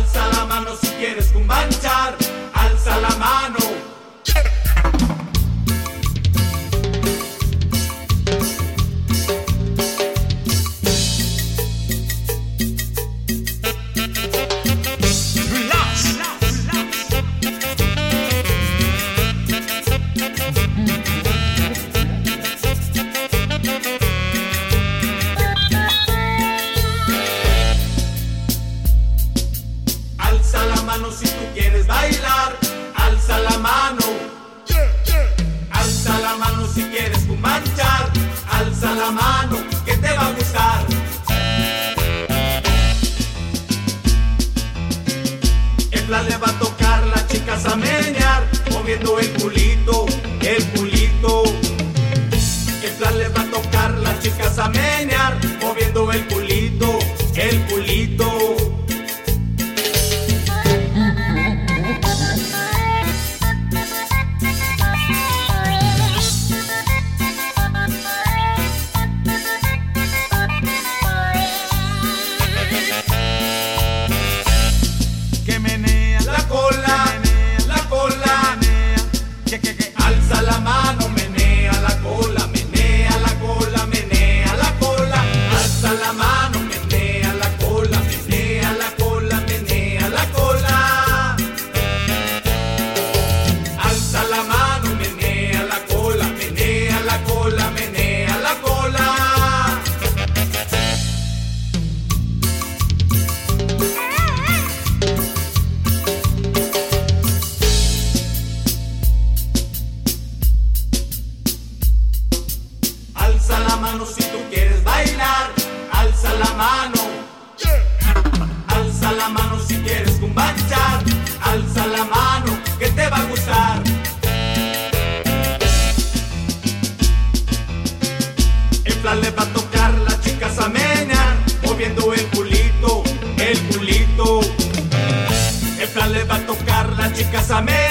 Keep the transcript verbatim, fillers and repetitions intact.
Alza la mano si quieres cumbanchar, alza la mano. Alza la mano si tú quieres bailar, alza la mano. Alza la mano si quieres manchar, alza la mano que te va a gustar. El plan le va a tocar, las chicas a menear, moviendo el culito, el culito. El plan le va a tocar, las chicas a menear, moviendo el culito, el culito. Alza la mano, menea la cola, menea la cola, menea la cola. Alza la mano, menea la cola, menea la cola, menea la cola. Alza la mano, menea la cola, menea la cola, menea la cola. Alza la mano si tú quieres bailar, alza la mano. Alza la mano si quieres cumbanchar, alza la mano que te va a gustar. El plan le va a tocar, las chicas a menear, moviendo el culito, el culito. El plan le va a tocar, las chicas a menear.